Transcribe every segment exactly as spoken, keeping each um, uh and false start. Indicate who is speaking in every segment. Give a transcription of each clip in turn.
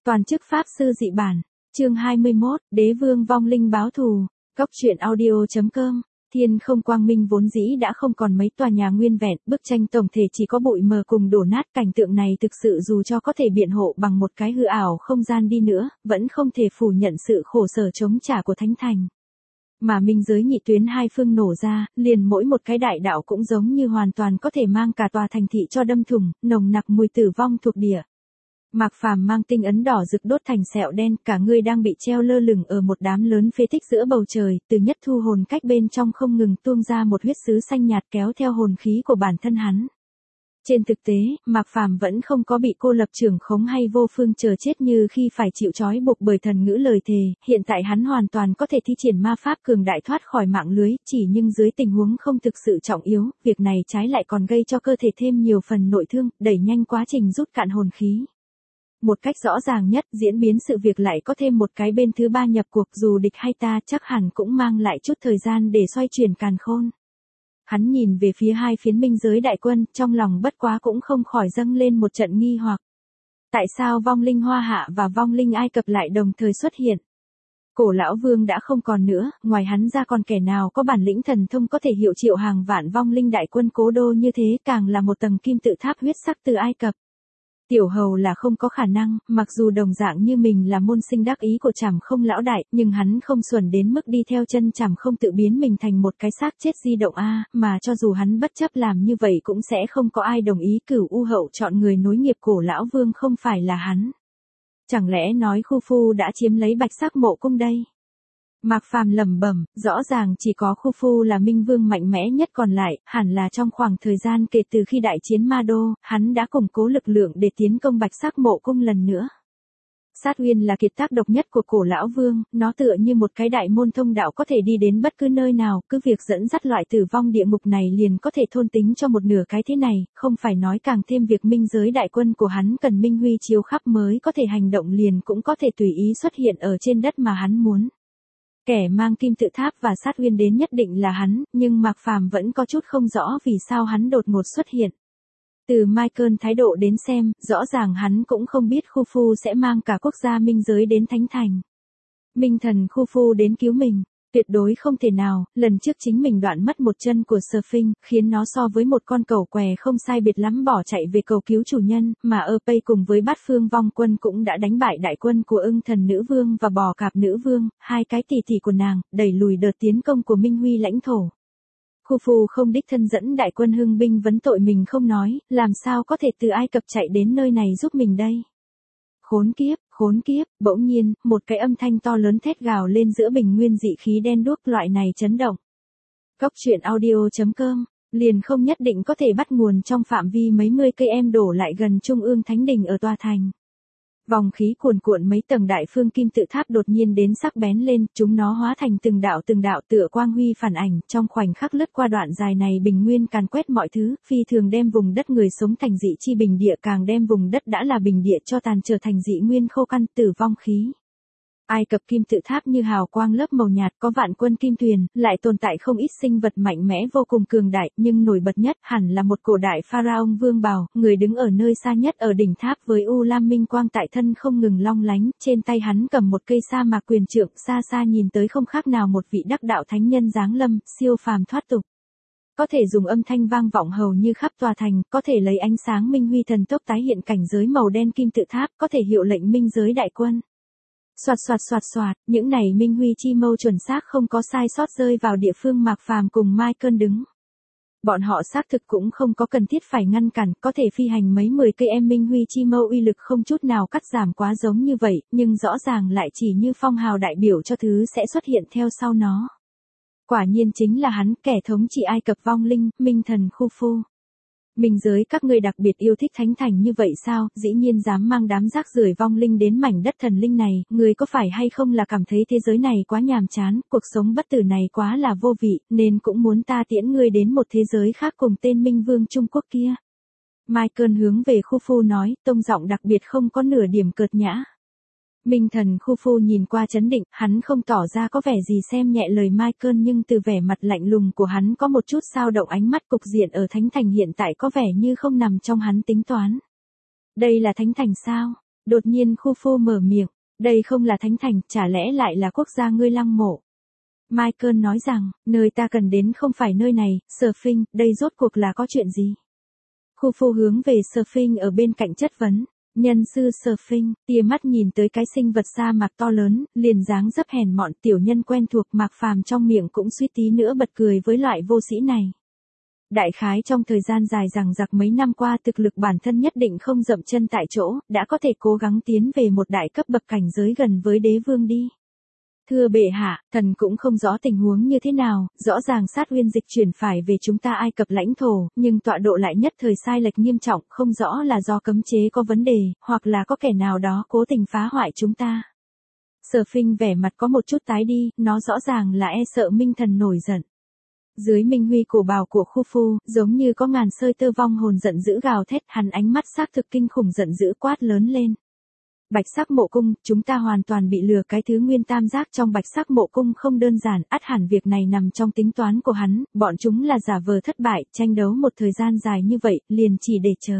Speaker 1: Toàn chức pháp sư dị bản, chương hai mươi mốt, đế vương vong linh báo thù, góc truyện audio chấm com. Thiên không quang minh vốn dĩ đã không còn mấy tòa nhà nguyên vẹn, bức tranh tổng thể chỉ có bụi mờ cùng đổ nát. Cảnh tượng này thực sự dù cho có thể biện hộ bằng một cái hư ảo không gian đi nữa, vẫn không thể phủ nhận sự khổ sở chống trả của Thánh Thành. Mà minh giới nhị tuyến hai phương nổ ra, liền mỗi một cái đại đạo cũng giống như hoàn toàn có thể mang cả tòa thành thị cho đâm thủng, nồng nặc mùi tử vong thuộc địa. Mạc Phàm mang tinh ấn đỏ rực đốt thành sẹo đen, cả người đang bị treo lơ lửng ở một đám lớn phế tích giữa bầu trời, từ nhất thu hồn cách bên trong không ngừng tuôn ra một huyết sứ xanh nhạt kéo theo hồn khí của bản thân hắn. Trên thực tế, Mạc Phàm vẫn không có bị cô lập trưởng khống hay vô phương chờ chết như khi phải chịu trói buộc bởi thần ngữ lời thề, hiện tại hắn hoàn toàn có thể thi triển ma pháp cường đại thoát khỏi mạng lưới, chỉ nhưng dưới tình huống không thực sự trọng yếu, việc này trái lại còn gây cho cơ thể thêm nhiều phần nội thương, đẩy nhanh quá trình rút cạn hồn khí. Một cách rõ ràng nhất, diễn biến sự việc lại có thêm một cái bên thứ ba nhập cuộc, dù địch hay ta chắc hẳn cũng mang lại chút thời gian để xoay chuyển càn khôn. Hắn nhìn về phía hai phiến minh giới đại quân, trong lòng bất quá cũng không khỏi dâng lên một trận nghi hoặc. Tại sao vong linh Hoa Hạ và vong linh Ai Cập lại đồng thời xuất hiện? Cổ lão vương đã không còn nữa, ngoài hắn ra còn kẻ nào có bản lĩnh thần thông có thể hiệu triệu hàng vạn vong linh đại quân cố đô như thế, càng là một tầng kim tự tháp huyết sắc từ Ai Cập. Tiểu hầu là không có khả năng, mặc dù đồng dạng như mình là môn sinh đắc ý của Trảm Không lão đại, nhưng hắn không xuẩn đến mức đi theo chân Trảm Không tự biến mình thành một cái xác chết di động a, mà cho dù hắn bất chấp làm như vậy cũng sẽ không có ai đồng ý Cửu U hậu chọn người nối nghiệp cổ lão vương không phải là hắn. Chẳng lẽ nói Khu Phu đã chiếm lấy Bạch Sắc Mộ Cung đây? Mạc Phàm lẩm bẩm, rõ ràng chỉ có Khu Phu là minh vương mạnh mẽ nhất, còn lại, hẳn là trong khoảng thời gian kể từ khi đại chiến Ma Đô, hắn đã củng cố lực lượng để tiến công Bạch Sắc Mộ Cung lần nữa. Sát Uyên là kiệt tác độc nhất của cổ lão vương, nó tựa như một cái đại môn thông đạo có thể đi đến bất cứ nơi nào, cứ việc dẫn dắt loại tử vong địa ngục này liền có thể thôn tính cho một nửa cái thế này, không phải nói càng thêm việc minh giới đại quân của hắn cần minh huy chiếu khắp mới có thể hành động, liền cũng có thể tùy ý xuất hiện ở trên đất mà hắn muốn. Kẻ mang kim tự tháp và sát uyên đến nhất định là hắn, nhưng Mạc Phàm vẫn có chút không rõ vì sao hắn đột ngột xuất hiện. Từ Michael thái độ đến xem, rõ ràng hắn cũng không biết Khu Phu sẽ mang cả quốc gia minh giới đến Thánh Thành. Minh thần Khu Phu đến cứu mình, tuyệt đối không thể nào, lần trước chính mình đoạn mất một chân của Sphinx, khiến nó so với một con cẩu què không sai biệt lắm bỏ chạy về cầu cứu chủ nhân, mà Erpay cùng với Bát Phương Vong Quân cũng đã đánh bại đại quân của Ưng Thần Nữ Vương và Bò Cạp Nữ Vương, hai cái tỷ tỷ của nàng, đẩy lùi đợt tiến công của Minh Huy lãnh thổ. Khu Phu không đích thân dẫn đại quân hưng binh vấn tội mình không nói, làm sao có thể từ Ai Cập chạy đến nơi này giúp mình đây? Khốn kiếp, khốn kiếp, bỗng nhiên, một cái âm thanh to lớn thét gào lên giữa bình nguyên dị khí đen đuốc, loại này chấn động. Góc truyện audio chấm com, liền không nhất định có thể bắt nguồn trong phạm vi mấy mươi cây em đổ lại gần trung ương thánh đình ở tòa thành. Vòng khí cuồn cuộn mấy tầng đại phương kim tự tháp đột nhiên đến sắc bén lên, chúng nó hóa thành từng đạo từng đạo tựa quang huy phản ảnh, trong khoảnh khắc lướt qua đoạn dài này bình nguyên càn quét mọi thứ, phi thường đem vùng đất người sống thành dị chi bình địa, càng đem vùng đất đã là bình địa cho tàn trở thành dị nguyên khô căn tử vong khí. Ai Cập kim tự tháp như hào quang lớp màu nhạt, có vạn quân kim tuyền, lại tồn tại không ít sinh vật mạnh mẽ vô cùng cường đại, nhưng nổi bật nhất hẳn là một cổ đại pharaoh vương bào, người đứng ở nơi xa nhất ở đỉnh tháp với u lam minh quang tại thân không ngừng long lánh, trên tay hắn cầm một cây sa mạc quyền trượng, xa xa nhìn tới không khác nào một vị đắc đạo thánh nhân giáng lâm, siêu phàm thoát tục. Có thể dùng âm thanh vang vọng hầu như khắp tòa thành, có thể lấy ánh sáng minh huy thần tốc tái hiện cảnh giới màu đen kim tự tháp, có thể hiệu lệnh minh giới đại quân. Soạt soạt soạt soạt, những này minh huy chi mâu chuẩn xác không có sai sót rơi vào địa phương Mạc Phàm cùng Michael đứng. Bọn họ xác thực cũng không có cần thiết phải ngăn cản, có thể phi hành mấy mười cây em minh huy chi mâu uy lực không chút nào cắt giảm quá giống như vậy, nhưng rõ ràng lại chỉ như phong hào đại biểu cho thứ sẽ xuất hiện theo sau nó. Quả nhiên chính là hắn, kẻ thống trị Ai Cập vong linh, minh thần Khu Phu. Minh giới các ngươi đặc biệt yêu thích Thánh Thành như vậy sao, dĩ nhiên dám mang đám rác rưởi vong linh đến mảnh đất thần linh này, người có phải hay không là cảm thấy thế giới này quá nhàm chán, cuộc sống bất tử này quá là vô vị, nên cũng muốn ta tiễn ngươi đến một thế giới khác cùng tên Minh Vương Trung Quốc kia. Michael hướng về Khu Phu nói, tông giọng đặc biệt không có nửa điểm cợt nhã. Minh thần Khu Phu nhìn qua chấn định, hắn không tỏ ra có vẻ gì xem nhẹ lời Michael, nhưng từ vẻ mặt lạnh lùng của hắn có một chút dao động, ánh mắt cục diện ở Thánh Thành hiện tại có vẻ như không nằm trong hắn tính toán. Đây là Thánh Thành sao? Đột nhiên Khufu mở miệng, đây không là thánh thành, chả lẽ lại là quốc gia ngươi lăng mộ. Michael nói rằng, nơi ta cần đến không phải nơi này, Surfing, đây rốt cuộc là có chuyện gì? Khufu hướng về Surfing ở bên cạnh chất vấn. Nhân sư Surfing, tia mắt nhìn tới cái sinh vật sa mạc to lớn, liền dáng dấp hèn mọn tiểu nhân quen thuộc Mạc Phàm trong miệng cũng suýt tí nữa bật cười với loại vô sĩ này. Đại khái trong thời gian dài rằng giặc mấy năm qua thực lực bản thân nhất định không dậm chân tại chỗ, đã có thể cố gắng tiến về một đại cấp bậc cảnh giới gần với đế vương đi. Thưa bệ hạ, thần cũng không rõ tình huống như thế nào, rõ ràng sát uyên dịch chuyển phải về chúng ta Ai Cập lãnh thổ, nhưng tọa độ lại nhất thời sai lệch nghiêm trọng, không rõ là do cấm chế có vấn đề, hoặc là có kẻ nào đó cố tình phá hoại chúng ta. Sở Phinh vẻ mặt có một chút tái đi, nó rõ ràng là e sợ Minh Thần nổi giận. Dưới minh huy cổ bào của Khufu, giống như có ngàn sơi tơ vong hồn giận dữ gào thét, hắn ánh mắt xác thực kinh khủng giận dữ quát lớn lên. Bạch sắc mộ cung, chúng ta hoàn toàn bị lừa, cái thứ nguyên tam giác trong bạch sắc mộ cung không đơn giản, ắt hẳn việc này nằm trong tính toán của hắn, bọn chúng là giả vờ thất bại, tranh đấu một thời gian dài như vậy, liền chỉ để chờ.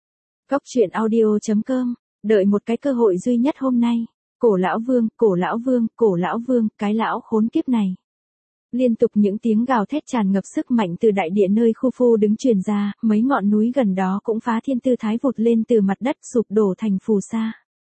Speaker 1: Cốc truyện audio chấm com, đợi một cái cơ hội duy nhất hôm nay. Cổ lão vương, cổ lão vương, cổ lão vương, cái lão khốn kiếp này. Liên tục những tiếng gào thét tràn ngập sức mạnh từ đại địa nơi Khufu đứng truyền ra, mấy ngọn núi gần đó cũng phá thiên tư thái vụt lên từ mặt đất sụp đổ thành phù sa.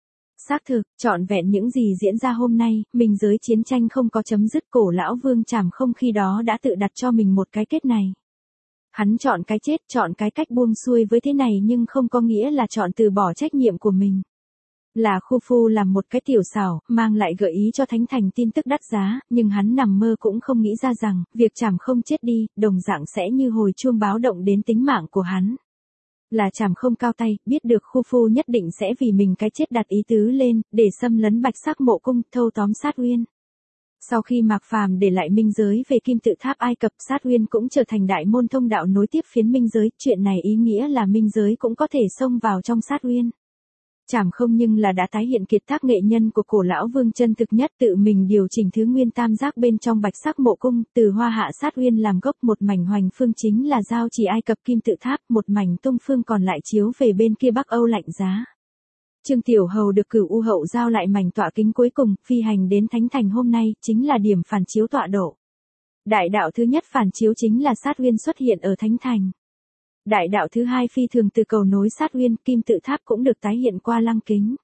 Speaker 1: Xác thực, trọn vẹn những gì diễn ra hôm nay, mình giới chiến tranh không có chấm dứt, cổ lão vương Trảm Không khi đó đã tự đặt cho mình một cái kết này. Hắn chọn cái chết, chọn cái cách buông xuôi với thế này nhưng không có nghĩa là chọn từ bỏ trách nhiệm của mình. Là Khufu làm một cái tiểu xảo, mang lại gợi ý cho Thánh Thành tin tức đắt giá, nhưng hắn nằm mơ cũng không nghĩ ra rằng, việc Trảm Không chết đi, đồng dạng sẽ như hồi chuông báo động đến tính mạng của hắn. Là Trảm Không cao tay, biết được Khufu nhất định sẽ vì mình cái chết đặt ý tứ lên, để xâm lấn bạch sắc mộ cung, thâu tóm sát uyên. Sau khi Mạc Phàm để lại minh giới về kim tự tháp Ai Cập, sát uyên cũng trở thành đại môn thông đạo nối tiếp phiến minh giới, chuyện này ý nghĩa là minh giới cũng có thể xông vào trong sát uyên. Trảm Không nhưng là đã tái hiện kiệt tác nghệ nhân của cổ lão vương chân thực nhất, tự mình điều chỉnh thứ nguyên tam giác bên trong bạch sắc mộ cung, từ hoa hạ sát uyên làm gốc, một mảnh hoành phương chính là giao chỉ Ai Cập kim tự tháp, một mảnh tung phương còn lại chiếu về bên kia Bắc Âu lạnh giá. Trương Tiểu Hầu được cửu u hậu giao lại mảnh tọa kính cuối cùng, phi hành đến Thánh Thành hôm nay, chính là điểm phản chiếu tọa độ. Đại đạo thứ nhất phản chiếu chính là sát uyên xuất hiện ở Thánh Thành. Đại đạo thứ hai phi thường từ cầu nối sát uyên, kim tự tháp cũng được tái hiện qua lăng kính.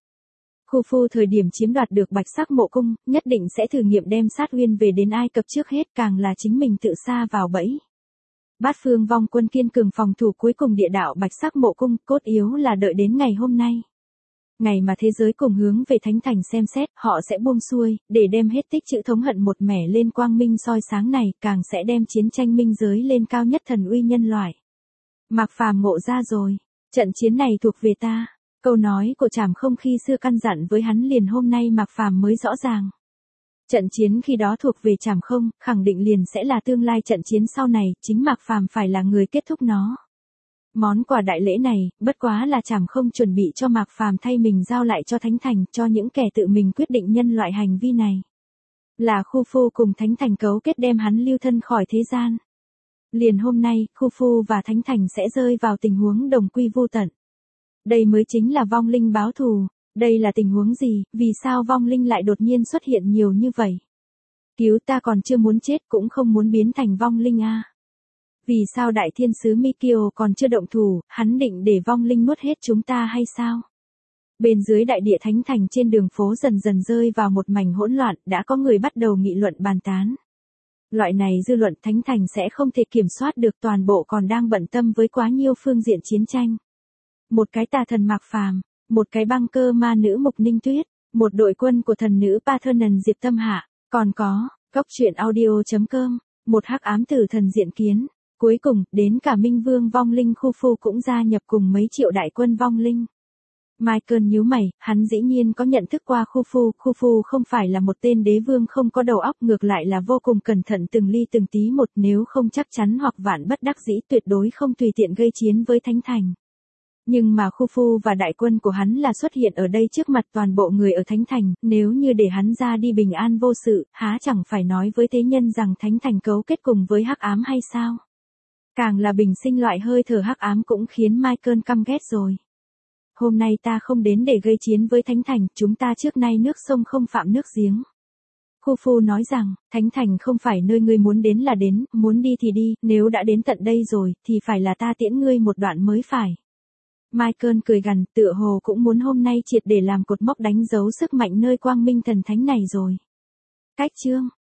Speaker 1: Khufu thời điểm chiếm đoạt được bạch sắc mộ cung, nhất định sẽ thử nghiệm đem sát uyên về đến Ai Cập trước hết, càng là chính mình tự sa vào bẫy. Bát phương vong quân kiên cường phòng thủ cuối cùng địa đạo bạch sắc mộ cung, cốt yếu là đợi đến ngày hôm nay. Ngày mà thế giới cùng hướng về Thánh Thành xem xét, họ sẽ buông xuôi, để đem hết tích chữ thống hận một mẻ lên quang minh soi sáng này, càng sẽ đem chiến tranh minh giới lên cao nhất thần uy nhân loại. Mạc Phàm ngộ ra rồi, trận chiến này thuộc về ta. Câu nói của Trảm Không khi xưa căn dặn với hắn liền hôm nay Mạc Phàm mới rõ ràng. Trận chiến khi đó thuộc về Trảm Không, khẳng định liền sẽ là tương lai trận chiến sau này, chính Mạc Phàm phải là người kết thúc nó. Món quà đại lễ này, bất quá là Trảm Không chuẩn bị cho Mạc Phàm thay mình giao lại cho Thánh Thành, cho những kẻ tự mình quyết định nhân loại hành vi này. Là Khufu cùng Thánh Thành cấu kết đem hắn lưu thân khỏi thế gian. Liền hôm nay, Khufu và Thánh Thành sẽ rơi vào tình huống đồng quy vô tận. Đây mới chính là vong linh báo thù. Đây là tình huống gì, vì sao vong linh lại đột nhiên xuất hiện nhiều như vậy? Cứu ta còn chưa muốn chết cũng không muốn biến thành vong linh a. À? Vì sao đại thiên sứ Mikio còn chưa động thủ, hắn định để vong linh nuốt hết chúng ta hay sao? Bên dưới đại địa Thánh Thành trên đường phố dần dần rơi vào một mảnh hỗn loạn, đã có người bắt đầu nghị luận bàn tán. Loại này dư luận Thánh Thành sẽ không thể kiểm soát được, toàn bộ còn đang bận tâm với quá nhiều phương diện chiến tranh. Một cái tà thần Mạc Phàm, một cái băng cơ ma nữ Mục Ninh Tuyết, một đội quân của thần nữ Parthenon Diệp Tâm Hạ, còn có, cốc truyện audio chấm com, một hắc ám tử thần diện kiến. Cuối cùng, đến cả Minh Vương vong linh Khufu cũng gia nhập cùng mấy triệu đại quân vong linh. Michael nhíu mày, hắn dĩ nhiên có nhận thức qua Khufu, Khufu không phải là một tên đế vương không có đầu óc, ngược lại là vô cùng cẩn thận từng ly từng tí một, nếu không chắc chắn hoặc vạn bất đắc dĩ tuyệt đối không tùy tiện gây chiến với Thánh Thành. Nhưng mà Khufu và đại quân của hắn là xuất hiện ở đây trước mặt toàn bộ người ở Thánh Thành, nếu như để hắn ra đi bình an vô sự, há chẳng phải nói với thế nhân rằng Thánh Thành cấu kết cùng với hắc ám hay sao? Càng là bình sinh loại hơi thở hắc ám cũng khiến Michael căm ghét rồi. hôm nay ta không đến để gây chiến với Thánh Thành, chúng ta trước nay nước sông không phạm nước giếng. Khufu nói rằng, Thánh Thành không phải nơi ngươi muốn đến là đến, muốn đi thì đi, nếu đã đến tận đây rồi, thì phải là ta tiễn ngươi một đoạn mới phải. Michael cười gằn, tựa hồ cũng muốn hôm nay triệt để làm cột mốc đánh dấu sức mạnh nơi quang minh thần thánh này rồi. Cách chương